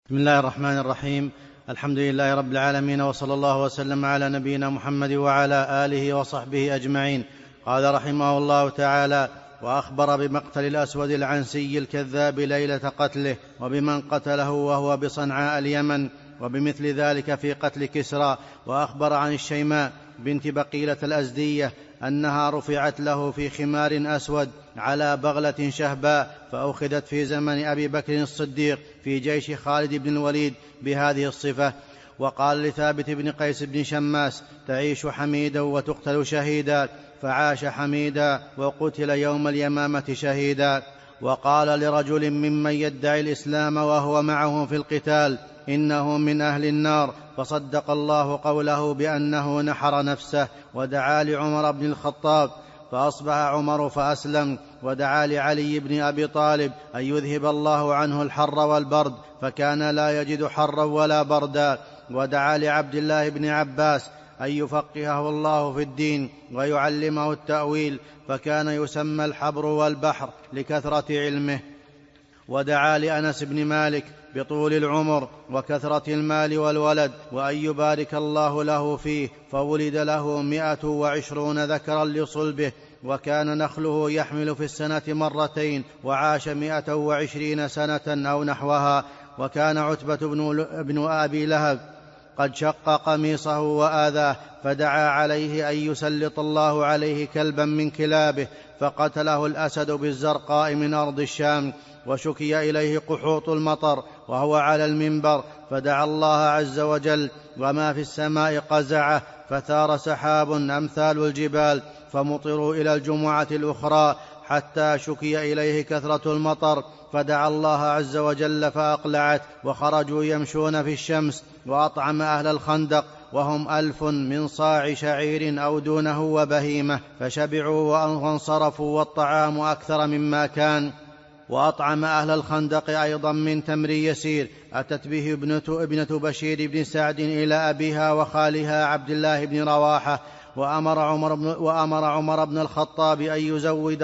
بسم الله الرحمن الرحيم. الحمد لله رب العالمين، وصلى الله وسلم على نبينا محمد وعلى آله وصحبه أجمعين. قال رحمه الله تعالى: وأخبر بمقتل الأسود العنسي الكذاب ليلة قتله، وبمن قتله وهو بصنعاء اليمن، وبمثل ذلك في قتل كسرى. وأخبر عن الشيماء بنت بقيلة الأزدية أنها رفعت له في خمار أسود على بغلة شهباء، فأخذت في زمن أبي بكر الصديق في جيش خالد بن الوليد بهذه الصفة. وقال لثابت بن قيس بن شماس: تعيش حميدا وتقتل شهيدا، فعاش حميدا وقتل يوم اليمامة شهيدا. وقال لرجل ممن يدعي الإسلام وهو معه في القتال: إنه من أهل النار، فصدق الله قوله بأنه نحر نفسه. ودعا لعمر بن الخطاب فأصبح عمر فأسلم. ودعا لعلي بن أبي طالب أن يذهب الله عنه الحر والبرد، فكان لا يجد حرا ولا بردا. ودعا لعبد الله بن عباس أن يفقهه الله في الدين ويعلمه التأويل، فكان يسمى الحبر والبحر لكثرة علمه. ودعا لأنس بن مالك بطول العمر وكثرة المال والولد، وأن يبارك الله له فيه، فولد له 120 ذكرا لصلبه. وكان نخله يحمل في السنة مرتين، وعاش 120 سنة أو نحوها. وكان عتبة بن أبي لهب قد شق قميصه وآذاه، فدعا عليه أن يسلط الله عليه كلبا من كلابه، فقتله الأسد بالزرقاء من أرض الشام. وشكي إليه قحوط المطر وهو على المنبر، فدعا الله عز وجل، وما في السماء قزعه، فثار سحاب أمثال الجبال، فمطروا إلى الجمعة الأخرى، حتى شكي إليه كثرة المطر، فدعا الله عز وجل فأقلعت، وخرجوا يمشون في الشمس. وأطعم أهل الخندق وهم 1000 من صاع شعير أو دونه وبهيمة، فشبعوا وانصرفوا، والطعام أكثر مما كان. وأطعم أهل الخندق أيضا من تمر يسير. أتت به ابنة بشير بن سعد إلى أبيها وخالها عبد الله بن رواحة، وأمر عمر بن الخطاب أن يزود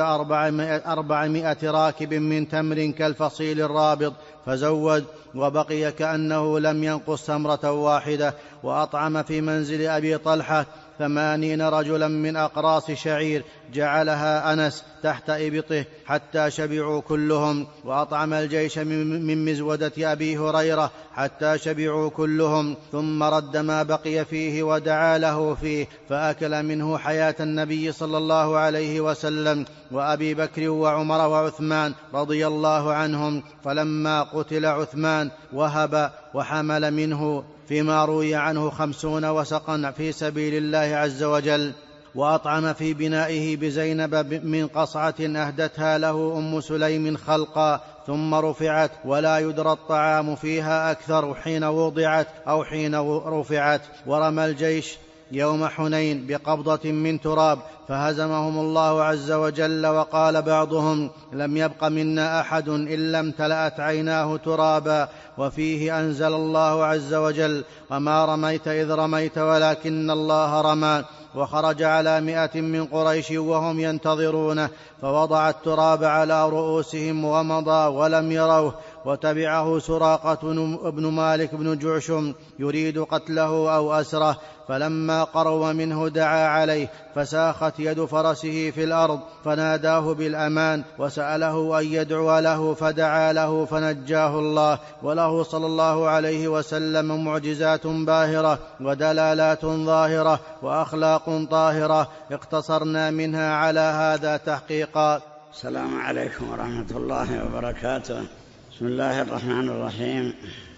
400 راكب من تمر كالفصيل الرابض، فزود، وبقي كأنه لم ينقص تمرة واحدة. وأطعم في منزل أبي طلحة 80 رجلا من أقراص شعير، جعلها أنس تحت إبطه حتى شبعوا كلهم. وأطعم الجيش من مزودة أبي هريرة حتى شبعوا كلهم، ثم رد ما بقي فيه ودعا له فيه، فأكل منه حياة النبي صلى الله عليه وسلم وأبي بكر وعمر وعثمان رضي الله عنهم. فلما قتل عثمان وهب وحمل منه فيما روي عنه 50 وسقا في سبيل الله عز وجل. وأطعم في بنائه بزينب من قصعة أهدتها له أم سليم خلقا، ثم رفعت، ولا يدرى الطعام فيها أكثر حين وضعت أو حين رفعت. ورمى الجيش يوم حنين بقبضة من تراب، فهزمهم الله عز وجل. وقال بعضهم: لم يبق منا أحد إلا امتلأت عيناه ترابا. وفيه أنزل الله عز وجل: وما رميت إذ رميت ولكن الله رمى. وخرج على 100 من قريش وهم ينتظرونه، فوضع التراب على رؤوسهم ومضى ولم يروه. وتبعه سراقة بن مالك بن جعشم يريد قتله أو أسره، فلما قرب منه دعا عليه، فساخت يد فرسه في الأرض، فناداه بالأمان وسأله أن يدعو له، فدعا له فنجاه الله. وله صلى الله عليه وسلم معجزات باهرة ودلالات ظاهرة وأخلاق طاهرة، اقتصرنا منها على هذا تحقيقا. السلام عليكم ورحمة الله وبركاته. بسم الله الرحمن الرحيم.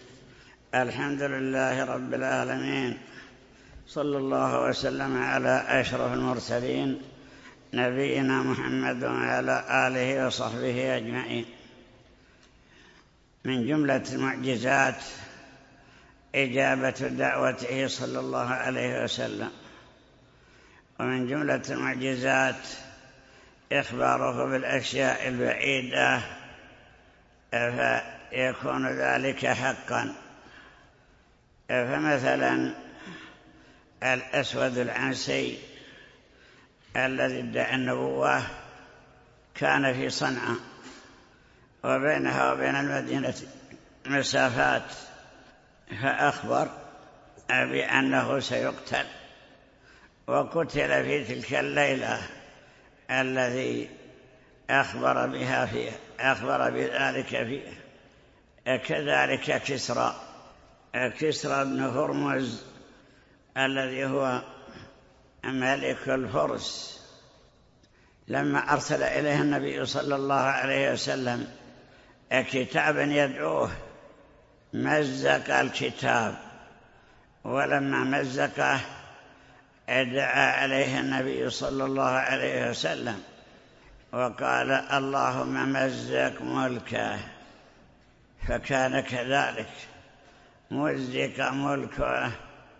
الحمد لله رب العالمين، صلى الله وسلم على أشرف المرسلين نبينا محمد وعلى آله وصحبه أجمعين. من جملة المعجزات إجابة دعوته صلى الله عليه وسلم، ومن جملة المعجزات إخباره بالأشياء البعيدة فيكون ذلك حقا. فمثلا الأسود العنسي الذي ادعى النبوة كان في صنعاء، وبينها وبين المدينة مسافات فأخبر بأنه سيقتل، وقتل في تلك الليلة الذي أخبر بذلك فيه. كذلك كسرى بن هرمز الذي هو ملك الفرس، لما أرسل إليه النبي صلى الله عليه وسلم كتابا يدعوه مزق الكتاب، ولما مزقه دعا عليه النبي صلى الله عليه وسلم وقال: اللهم مزق ملكه. فكان كذلك، مزق ملكه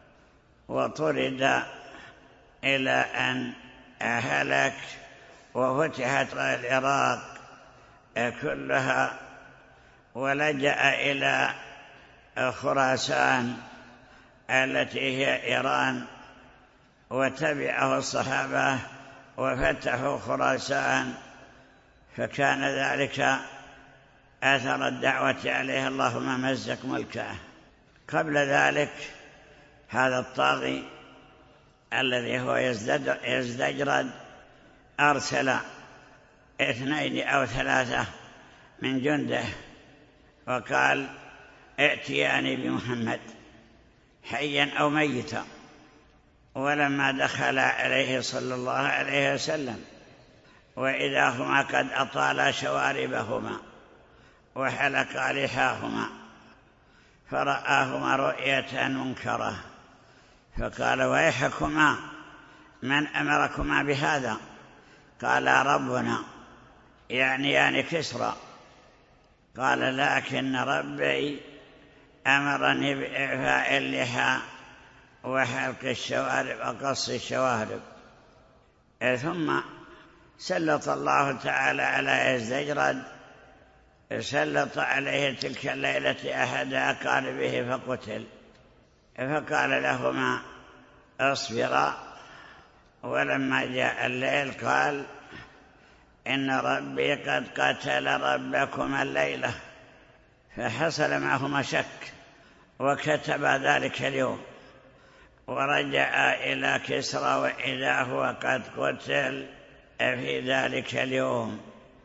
وطرد إلى أن هلك، وفتحت العراق كلها، ولجأ إلى خراسان التي هي إيران، وتبعه الصحابة وفتحوا خراسان، فكان ذلك أثر الدعوة عليه: اللهم مزق ملكه. قبل ذلك هذا الطاغي الذي هو يزدجرد أرسل 2 أو 3 من جنده وقال: ائتياني بمحمد حيا أو ميتا. ولما دخل عليه صلى الله عليه وسلم وإذا هما قد أطالا شواربهما وحلقا لحاهما، فرآهما رؤية منكرة، فقال: ويحكما، من أمركما بهذا؟ قال: ربنا، يعني كسرى. قال: لكن ربي أمرني بإعفاء اللحى وحلق الشوارب وقص الشوارب. ثم سلط الله تعالى على يزدجرد، سلط عليه تلك الليلة أحد أقاربه فقتل. فقال لهما: اصبرا. ولما جاء الليل قال: إن ربي قد قتل ربكما الليلة. فحصل معهما شك، وكتب ذلك اليوم، ورجع إلى كسرى وإذا هو قد قتل في ذلك اليوم.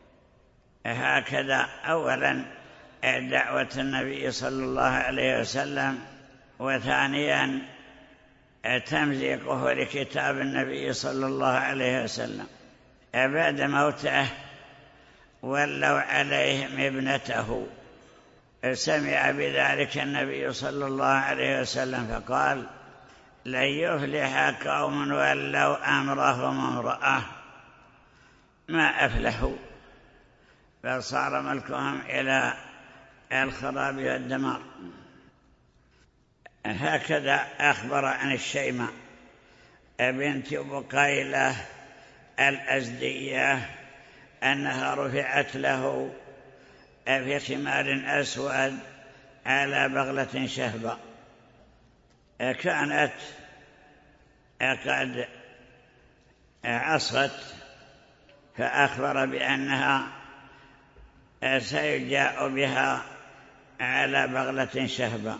هكذا أولا دعوة النبي صلى الله عليه وسلم، وثانيا تمزيقه لكتاب النبي صلى الله عليه وسلم. بعد موته ولوا عليهم ابنته، سمع بذلك النبي صلى الله عليه وسلم فقال: لن يفلح قوم ولوا أمرهم امرأة. ما أفلحوا، بل صار ملكهم إلى الخراب والدمار. هكذا أخبر عن الشيمة بنت بقيلة الأزدية أنها رفعت له في خمار أسود على بغلة شهبة، كانت قد عصت، فأخبر بأنها سيجاء بها على بغلة شهبة.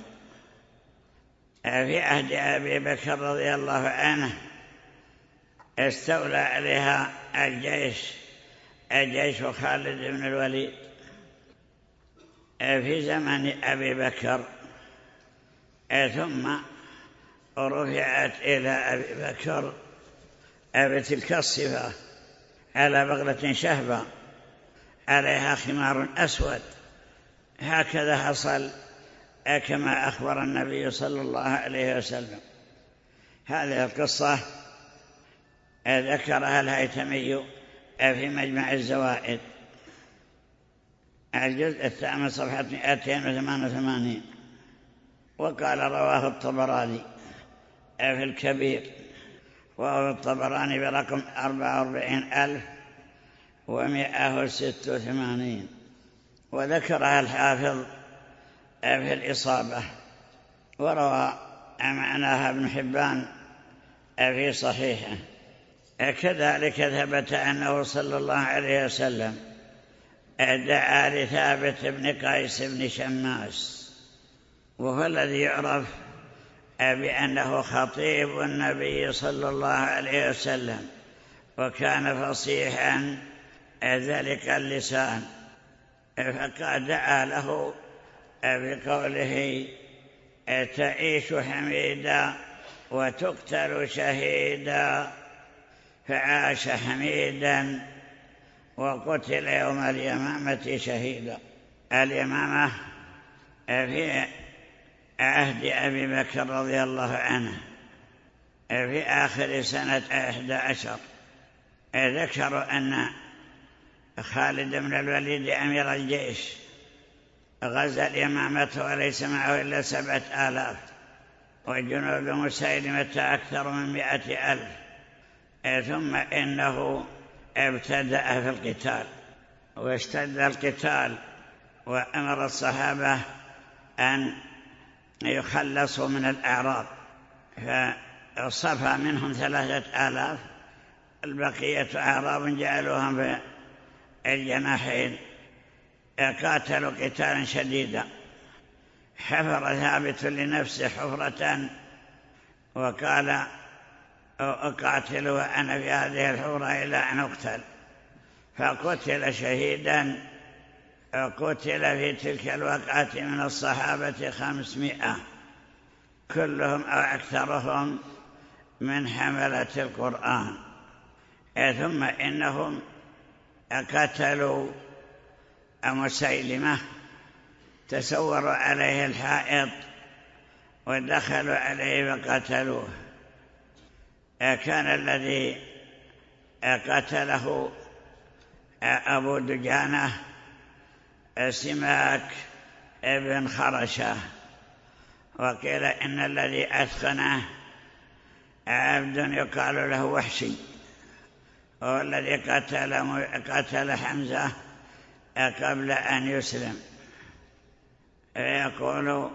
في عهد أبي بكر رضي الله عنه استولى عليها الجيش خالد بن الوليد. في زمن أبي بكر ثم رفعت إلى أبي بكر بتلك الصفة على بغلة شهبة عليها خمار أسود. هكذا حصل كما أخبر النبي صلى الله عليه وسلم. هذه القصة ذكرها الهيثمي في مجمع الزوائد الجزء 8 صفحة 288، وقال: رواه الطبراني في الكبير، وهو الطبراني برقم 44186، وذكرها الحافظ في الإصابة، وروى معناها ابن حبان في صحيحه. كذلك ثبت أنه صلى الله عليه وسلم دعا لثابت بن قيس بن شماس وهو الذي يعرف بأنه خطيب النبي صلى الله عليه وسلم، وكان فصيحا ذلك اللسان، فقد دعا له بقوله تعيش حميدا وتقتل شهيدا، فعاش حميدا وقتل يوم اليمامة شهيدا. اليمامة في عهد أبي بكر رضي الله عنه في آخر سنة 11. ذكروا أن خالد بن الوليد أمير الجيش غزا اليمامة وليس معه إلا 7,000، وجنود مسيلمة أكثر من 100,000. ثم إنه ابتدأ في القتال واشتد القتال، وأمر الصحابة أن يخلصوا من الأعراب، فصفى منهم 3,000، البقية أعراب جعلوهم في الجناحين. قاتلوا قتالا شديدا. حفر ثابت لنفسه حفرة وقال أقاتل وأنا في هذه الحفرة إلى أن أقتل، فقتل شهيدا. قتل في تلك الوقعة من الصحابة 500، كلهم أو أكثرهم من حملة القرآن. ثم إنهم قتلوا مسيلمة، تسوروا عليه الحائط ودخلوا عليه وقتلوه. كان الذي قتله أبو دجانة سماك ابن خرشة، وقيل إن الذي أثخنه عبد يقال له وحشي، وهو الذي قتل حمزة قبل أن يسلم. يقول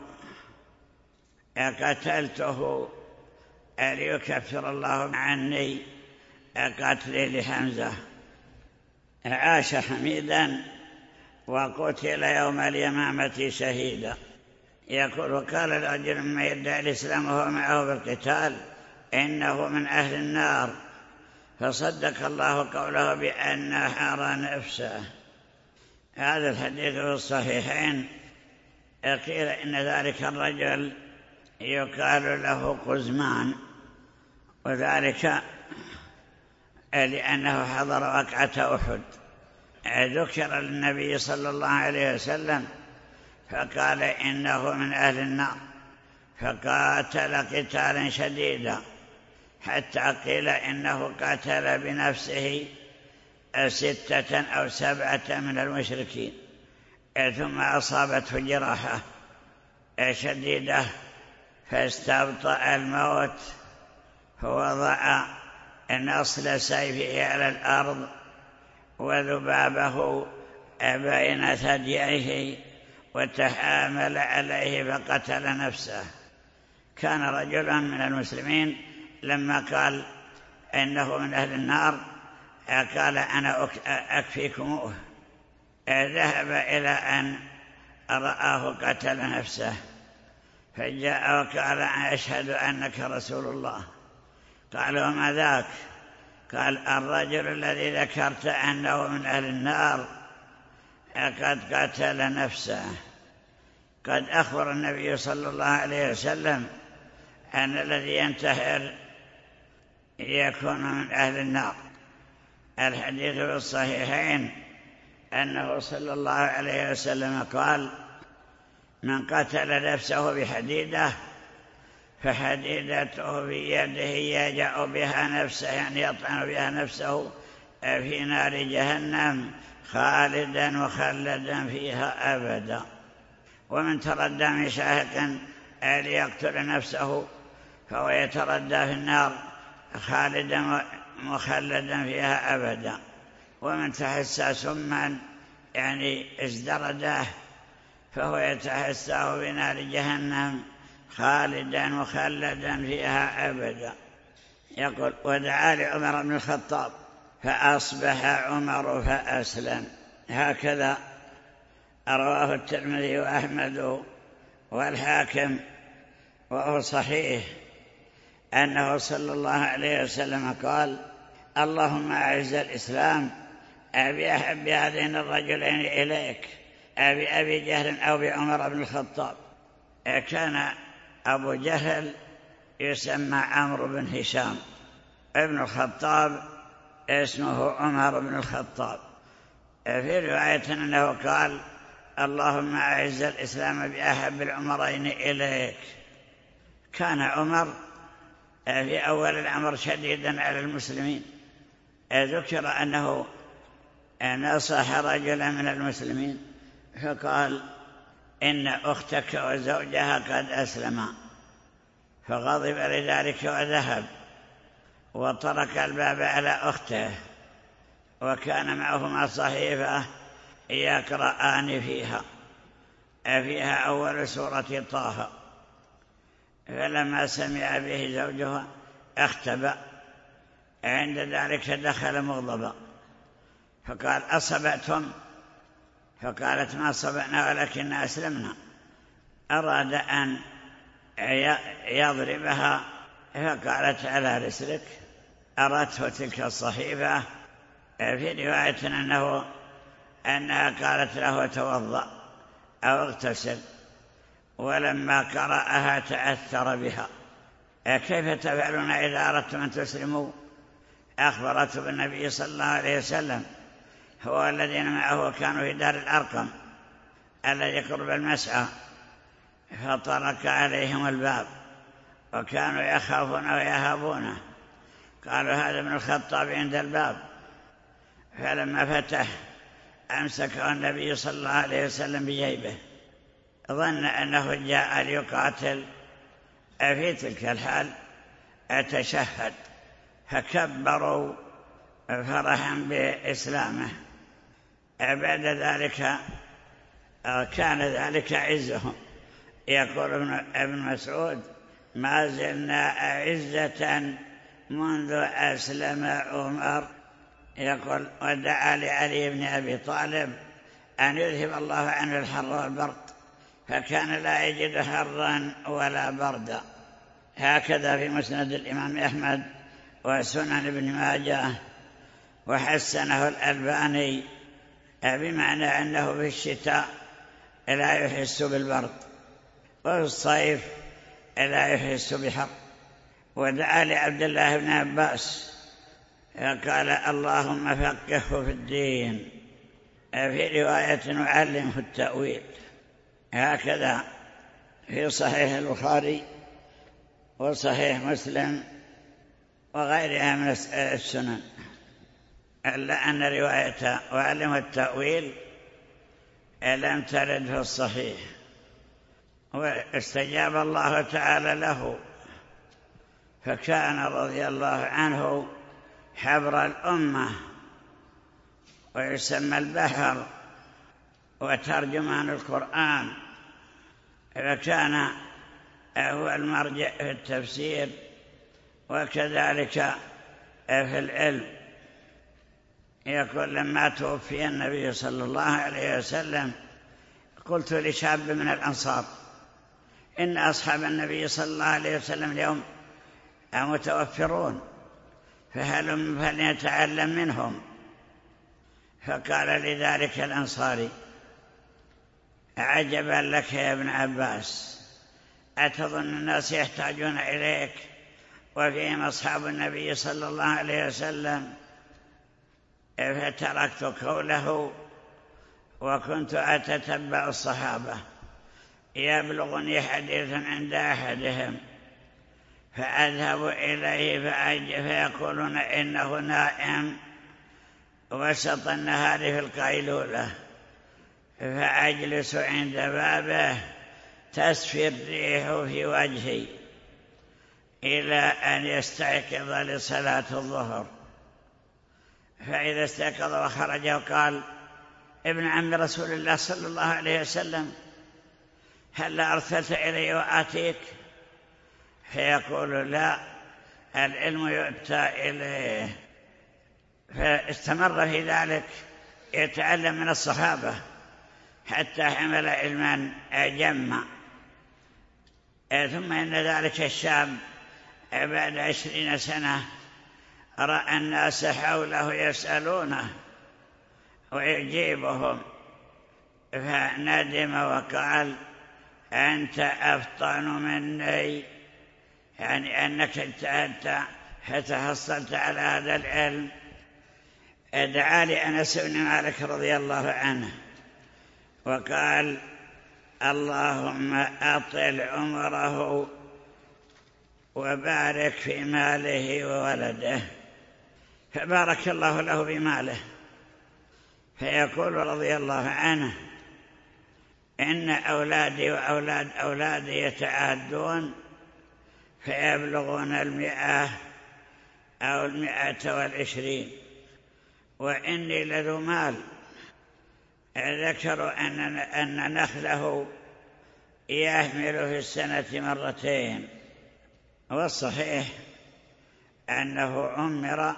قتلته ليكفر الله عني قتلي لحمزة. عاش حميدا وقتل يوم اليمامة شهيدا. يقول وقال الرجل مما يدعي الإسلام وهو معه بالقتال إنه من أهل النار، فصدق الله قوله بأن حار نفسه. هذا الحديث في الصحيحين. قيل إن ذلك الرجل يقال له قزمان، وذلك لأنه حضر وقعة أحد. ذكر للنبي صلى الله عليه وسلم فقال إنه من أهل النار، فقاتل قتالا شديدا حتى قيل إنه قاتل بنفسه 6 أو 7 من المشركين، ثم أصابته جراحة شديدة فاستبطأ الموت، فوضع نصل سيفه على الأرض وذبابه بين ثدييه وتحامل عليه فقتل نفسه. كان رجلا من المسلمين لما قال إنه من أهل النار قال أنا أكفيكموه، ذهب إلى أن رآه قتل نفسه، فجاء وقال أشهد أنك رسول الله. قال وما ذاك؟ قال الرجل الذي ذكرت أنه من أهل النار قد قتل نفسه. قد أخبر النبي صلى الله عليه وسلم أن الذي ينتحر يكون من أهل النار. الحديث في الصحيحين أنه صلى الله عليه وسلم قال من قتل نفسه بحديدة فحديدته في يده يجع بها نفسه، يعني يطعن بها نفسه في نار جهنم خالدا مخلدا فيها أبدا. ومن تردى من شاهق ليقتل نفسه فهو يتردى في النار خالدا مخلدا فيها أبدا. ومن تحسى سما يعني ازدرده فهو يتحساه في نار جهنم خالدا مخلدا فيها أبدا. يقول ودعا لعمر بن الخطاب فأصبح عمر فأسلم. هكذا رواه الترمذي وأحمد والحاكم وهو صحيح أنه صلى الله عليه وسلم قال: اللهم أعز الإسلام بأحب هذين الرجلين إليك، أبي جهل أو بعمر بن الخطاب. كان أبو جهل يسمى عمرو بن هشام، ابن الخطاب اسمه عمر بن الخطاب. في رواية أنه قال: اللهم أعز الإسلام بأحب العمرين إليك. كان عمر في أول الأمر شديدا على المسلمين. ذكر أنه نصح رجلا من المسلمين فقال: إن أختك وزوجها قد أسلما، فغضب لذلك وذهب وطرق الباب على أخته، وكان معهما صحيفة يقرآن فيها أول سورة طه. فلما سمع به زوجها اختبأ، عند ذلك دخل مغضبا فقال: أصبعتم؟ فقالت: ما صبعنا ولكن أسلمنا. أراد أن يضربها فقالت: على رسلك. أرته تلك الصحيفة. في رواية أنها قالت له: توضأ أو اغتسل، ولما قرأها تأثر بها. كيف تفعلون إذا أردتم أن تسلموا؟ أخبرته بالنبي صلى الله عليه وسلم، هو الذين معه كانوا في دار الأرقم الذي قرب المسعى، فطرق عليهم الباب وكانوا يخافون ويهابونه. قالوا: هذا ابن الخطاب عند الباب. فلما فتح أمسكه النبي صلى الله عليه وسلم بجيبه، ظن أنه جاء ليقاتل. في تلك الحال أتشهد، فكبروا فرحا بإسلامه. بعد ذلك كان ذلك عزهم. يقول ابن مسعود: ما زلنا أعزة منذ أسلم عمر. يقول: ودعا لعلي بن أبي طالب أن يذهب الله عنه الحر والبرد، فكان لا يجد حرا ولا بردا. هكذا في مسند الإمام أحمد وسنن ابن ماجه، وحسنه الألباني، بمعنى أنه في الشتاء لا يحس بالبرد، وفي الصيف لا يحس بحر. ودعا لعبد الله بن عباس فقال: اللهم فقهه في الدين. في رواية: نعلمه التأويل. هكذا في صحيح البخاري وصحيح مسلم وغيرها من السنن، إلا أن رواية وعلمه التأويل لم ترد في الصحيح. واستجاب الله تعالى له، فكان رضي الله عنه حبر الأمة، ويسمى البحر، وترجمان القرآن، فكان هو المرجع في التفسير وكذلك في العلم. يقول: لما توفي النبي صلى الله عليه وسلم قلت لشاب من الأنصار: إن أصحاب النبي صلى الله عليه وسلم اليوم متوفرون، فهلم فليتعلم منهم. فقال لذلك الأنصاري: عجبا لك يا ابن عباس، أتظن الناس يحتاجون إليك وفيهم أصحاب النبي صلى الله عليه وسلم؟ فتركت قوله وكنت أتتبع الصحابة، يبلغني حديث عند أحدهم فأذهب إليه فيقولون إنه نائم وسط النهار في القيلولة، فأجلس عند بابه تسفي الريح في وجهي إلى أن يستيقظ لصلاة الظهر. فإذا استيقظ وخرج وقال: ابن عم رسول الله صلى الله عليه وسلم، هل أرسلت إلي وآتيك؟ فيقول: لا، العلم يؤتى إليه. فاستمر في ذلك يتعلم من الصحابة حتى حمل علما جما، ثم إن ذلك الشاب بعد 20 سنة رأى الناس حوله يسألونه ويجيبهم، فندم وقال: أنت أفطن مني، يعني أنك اجتهدت حتى حصلت على هذا العلم. دعا لأنس بن مالك رضي الله عنه وقال: اللهم أطل عمره وبارك في ماله وولده. فبارك الله له بماله، فيقول رضي الله عنه: إن أولادي وأولاد أولادي يتعادون فيبلغون 100 أو 120، وإني لذو مال. ذكروا أن نخله يحمل في السنة 2 مرات، والصحيح أنه عمر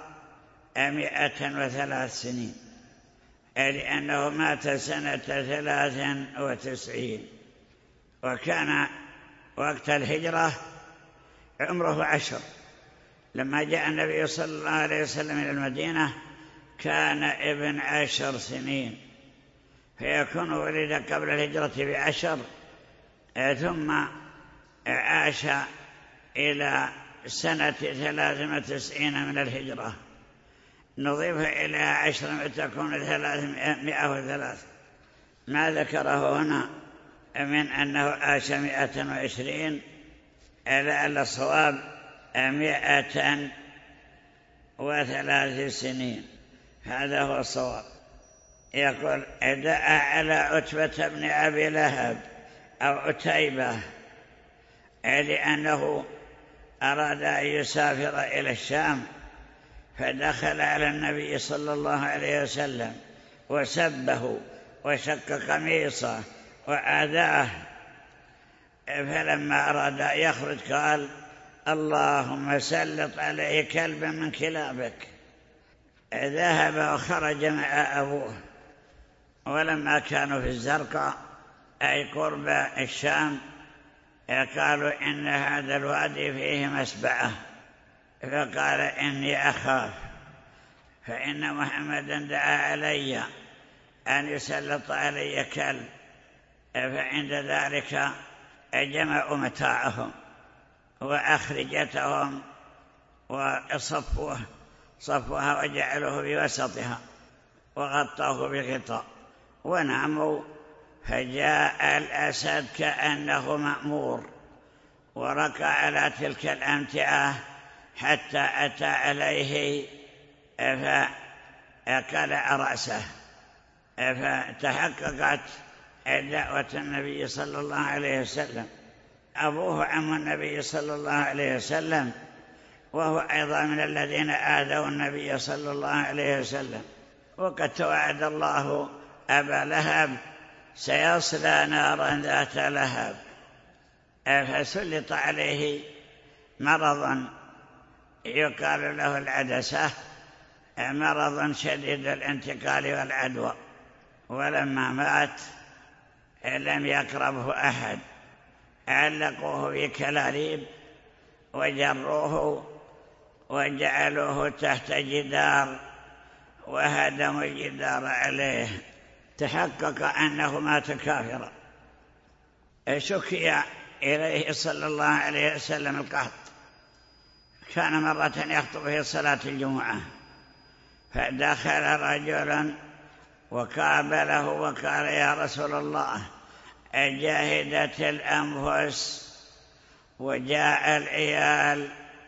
103 سنين، لأنه مات سنة 93، وكان وقت الهجرة عمره 10. لما جاء النبي صلى الله عليه وسلم إلى المدينة كان ابن 10 سنين، فيكون ولد قبل الهجرة ب10، ثم عاش إلى سنة 93 من الهجرة، نضيف إلى 10 تكون 303. ما ذكره هنا من أنه عاش 120، لعل الصواب 103 سنين، هذا هو الصواب. يقول: دعا على عتبة بن أبي لهب أو عتيبة، لأنه أراد أن يسافر إلى الشام، فدخل على النبي صلى الله عليه وسلم وسبه وشق قميصه وآذاه، فلما أراد أن يخرج قال: اللهم سلط عليه كلبا من كلابك. ذهب وخرج مع أبوه، ولما كانوا في الزرقاء أي قرب الشام قالوا إن هذا الوادي فيه مسبعة، فقال: إني أخاف، فإن محمدا دعا علي أن يسلط علي كلب. فعند ذلك جمعوا متاعهم وأخرجتهم وصفوها وجعلوه بوسطها وغطوه بغطاء وناموا. فجاء الأسد كأنه مأمور وركع على تلك الأمتعة حتى أتى عليه فأكلع رأسه، فتحققت دعوة النبي صلى الله عليه وسلم. أبوه عم النبي صلى الله عليه وسلم، وهو أيضا من الذين آذوا النبي صلى الله عليه وسلم. وقد توعد الله أبا لهب سيصلى نارا ذات لهب، فسلط عليه مرض يقال له العدسة، مرض شديد الانتقال والعدوى. ولما مات لم يقربه أحد، علقوه بكلاليب وجروه وجعلوه تحت جدار وهدموا الجدار عليه. تحقق أنه مات كافرا. شكي إليه صلى الله عليه وسلم القهط. كان مرة يخطب في صلاة الجمعة، فدخل رجل وقابله وقال: يا رسول الله، جاهدت الأنفس وجاء العيال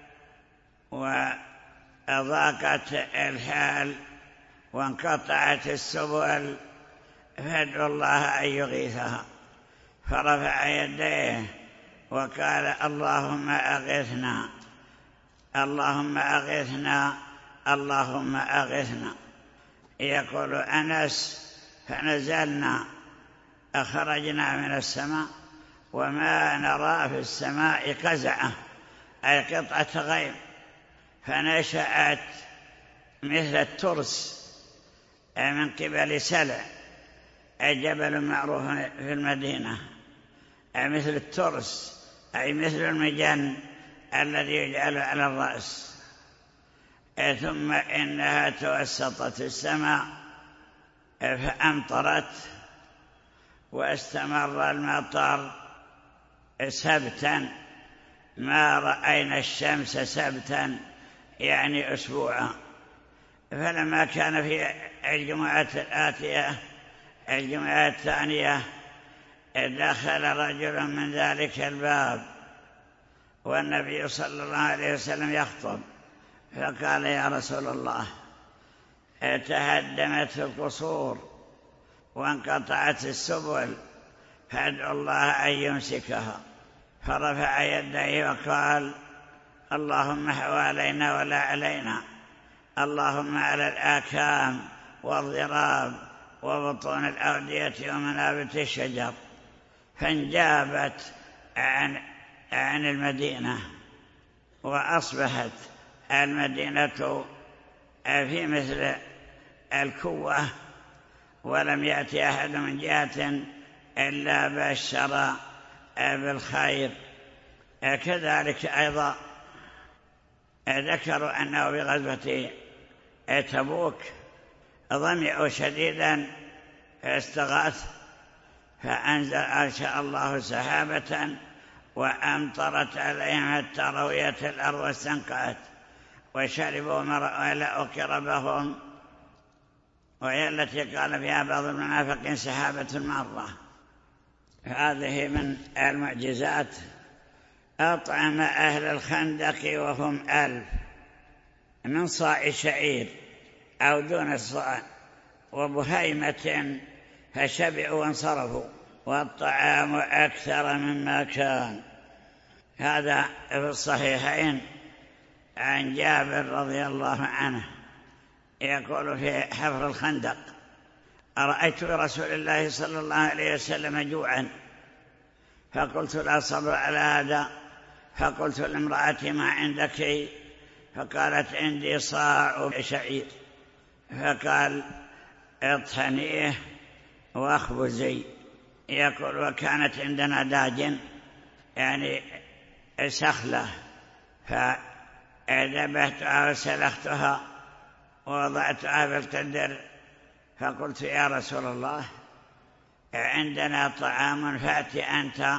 وأضاقت الحال وانقطعت السبل، فادعوا الله أن يغيثها. فرفع يديه وقال: اللهم أغثنا، اللهم أغثنا، اللهم أغثنا. يقول أنس: فنزلنا، أخرجنا من السماء وما نرى في السماء قزعة، أي قطعة غيم، فنشأت مثل الترس من قبل سلع، جبل معروف في المدينة مثل الترس، أي مثل المجن الذي يجعل على الرأس. ثم إنها توسطت السماء فأمطرت، واستمر المطر سبتا، ما رأينا الشمس سبتا يعني أسبوعا. فلما كان في الجمعة الآتية الجمعة الثانية دخل رجل من ذلك الباب والنبي صلى الله عليه وسلم يخطب، فقال: يا رسول الله، تهدمت القصور وانقطعت السبل، فادعو الله أن يمسكها. فرفع يديه وقال: اللهم حوالينا ولا علينا، اللهم على الآكام والضراب وبطون الأودية ومنابت الشجر. فانجابت عن المدينة، وأصبحت المدينة في مثل الكوة، ولم يأتي أحد من جهة إلا بشر بالخير. كذلك أيضا ذكروا أنه بغزوة تبوك ظمئوا شديدا فاستغاث، فأنشأ الله سحابة وأمطرت عليهم حتى رويت الأرض واستنقعت، وشربوا مرأوا كربهم، وهي التي قال فيها بعض المنافقين سحابة مرة. هذه من المعجزات. أطعم أهل الخندق وهم 1000 من صاع شعير أو دون الصاع وبهيمة، فشبعوا وانصرفوا، والطعام أكثر مما كان. هذا في الصحيحين عن جابر رضي الله عنه يقول في حفر الخندق: أرأيت برسول الله صلى الله عليه وسلم جوعا، فقلت: لا صبر على هذا. فقلت لامرأتي: ما عندك؟ فقالت: عندي صاع شعير. فقال: اطحنيه واخبزي. يقول: وكانت عندنا داجن يعني سخلة، فذبحتها وسلختها ووضعتها في القدر. فقلت: يا رسول الله، عندنا طعام، فأت أنت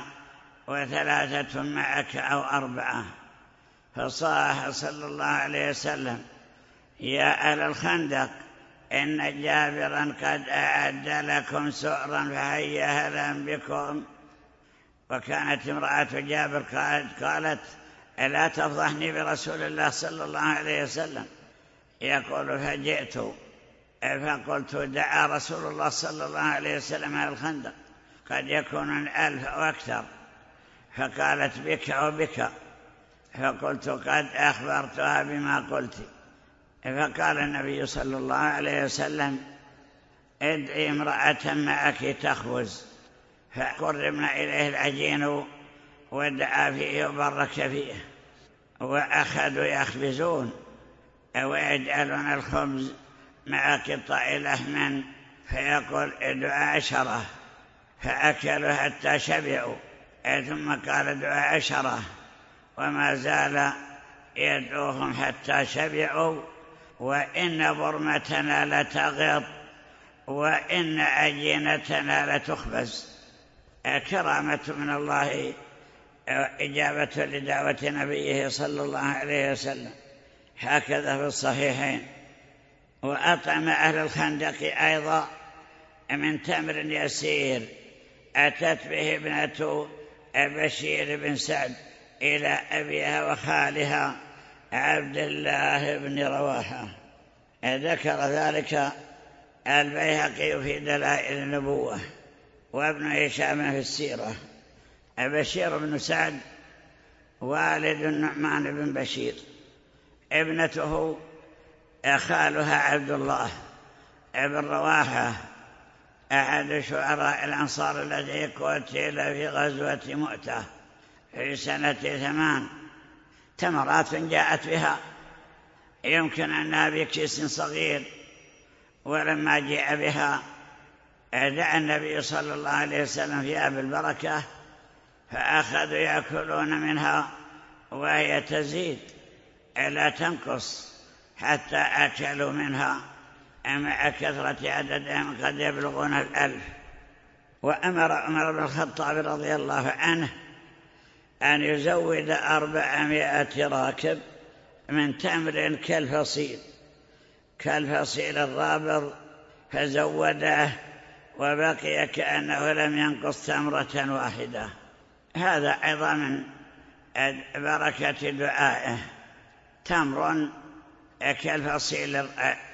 و3 معك أو 4. فصاح صلى الله عليه وسلم: يا أهل الخندق، إن جابرا قد أعد لكم سؤرا، فهيا هلا بكم. وكانت امرأة جابر قالت: ألا تفضحني برسول الله صلى الله عليه وسلم؟ يقول: فجئت فقلت: دعا رسول الله صلى الله عليه وسلم على الخندق، قد يكون 1000 أو أكثر. فقالت: بك وبك. فقلت: قد أخبرتها بما قلت. فقال النبي صلى الله عليه وسلم: ادعي امرأة معك تخبز. فقربنا إليه العجين ودعا فيه وبرك فيه، وأخذوا يخبزون ويجعلون الخبز مع قطع لحم، فيقول: ادعوا 10. فأكلوا حتى شبعوا، ثم قال: ادعوا 10، وما زال يدعوهم حتى شبعوا. وإن برمتنا لتغط، وإن عجينتنا لتخبز. كرامة من الله إجابة لدعوة نبيه صلى الله عليه وسلم. هكذا في الصحيحين. وأطعم أهل الخندق أيضا من تمر يسير، أتت به ابنة بشير بن سعد إلى أبيها وخالها عبد الله بن رواحة. ذكر ذلك البيهقي في دلائل النبوة، وابن هشام في السيرة. بشير بن سعد والد النعمان بن بشير، ابنته خالها عبد الله بن رواحة أحد شعراء الأنصار الذي قتل في غزوة مؤتة في سنة 8. تمرات جاءت بها، يمكن أنها بكيس صغير، ولما جاء بها دعا النبي صلى الله عليه وسلم فيها بالبركة، فأخذوا يأكلون منها وهي تزيد لا تنقص، حتى أكلوا منها مع كثرة عددهم قد يبلغون 1000. وأمر عمر بن الخطاب رضي الله عنه أن يزود 400 راكب من تمر كالفصيل الرابض، فزوده وبقي كأنه لم ينقص تمرة واحدة. هذا أيضا من بركة دعائه. تمر كالفصيل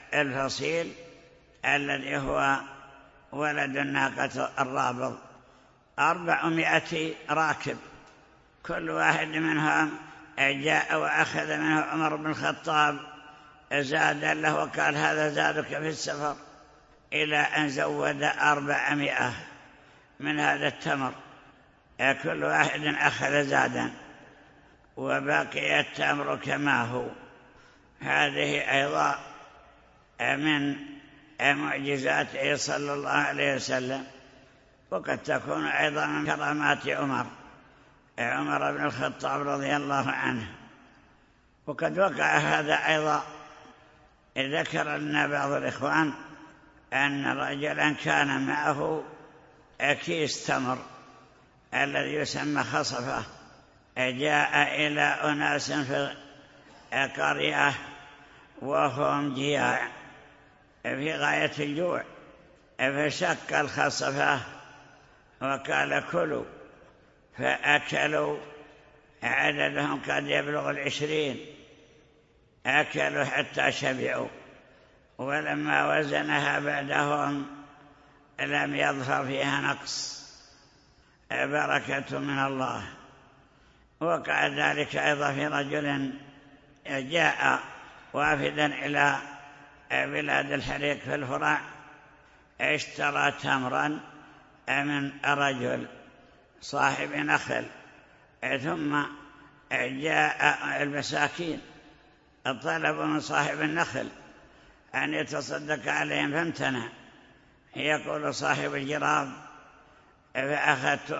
الذي هو ولد الناقة الرابض. 400 راكب، كل واحد منهم جاء وأخذ منه عمر بن الخطاب زاد له وقال هذا زادك في السفر، إلى أن زود 400 من هذا التمر، كل واحد أخذ زادا وبقي التمر كما هو. هذه أيضا من معجزاته صلى الله عليه وسلم، وقد تكون أيضا من كرامات عمر بن الخطاب رضي الله عنه. وقد وقع هذا أيضا، ذكر لنا بعض الإخوان أن رجلا كان معه كيس تمر الذي يسمى خصفة، جاء إلى أناس في قرية وهم جياع في غاية الجوع، فشق الخصفة وقال كلوا، فأكلوا، عددهم قد يبلغ 20، أكلوا حتى شبعوا، ولما وزنها بعدهم لم يظهر فيها نقص، بركة من الله. وقع ذلك أيضا في رجل جاء وافدا إلى بلاد الحريق في الفرع، اشترى تمرا من رجل صاحب نخل، ثم جاء المساكين طلبوا من صاحب النخل أن يتصدق عليهم فامتنع. يقول صاحب الجراب فأخذت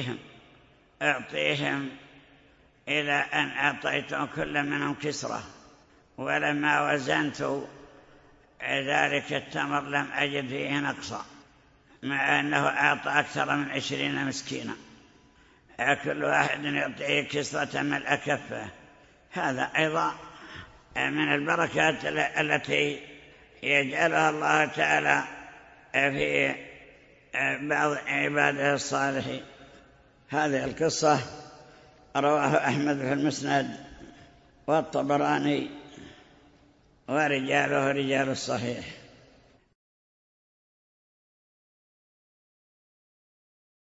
أعطيهم إلى أن أعطيتهم كل منهم كسرة، ولما وزنت ذلك التمر لم أجد فيه نقصا، مع أنه أعطى أكثر من 20 مسكينا، كل واحد يعطيه كسرة ملء كفه. هذا أيضا من البركات التي يجعلها الله تعالى في بعض عباده الصالحين. هذه القصة رواه أحمد في المسند والطبراني ورجاله رجال الصحيح.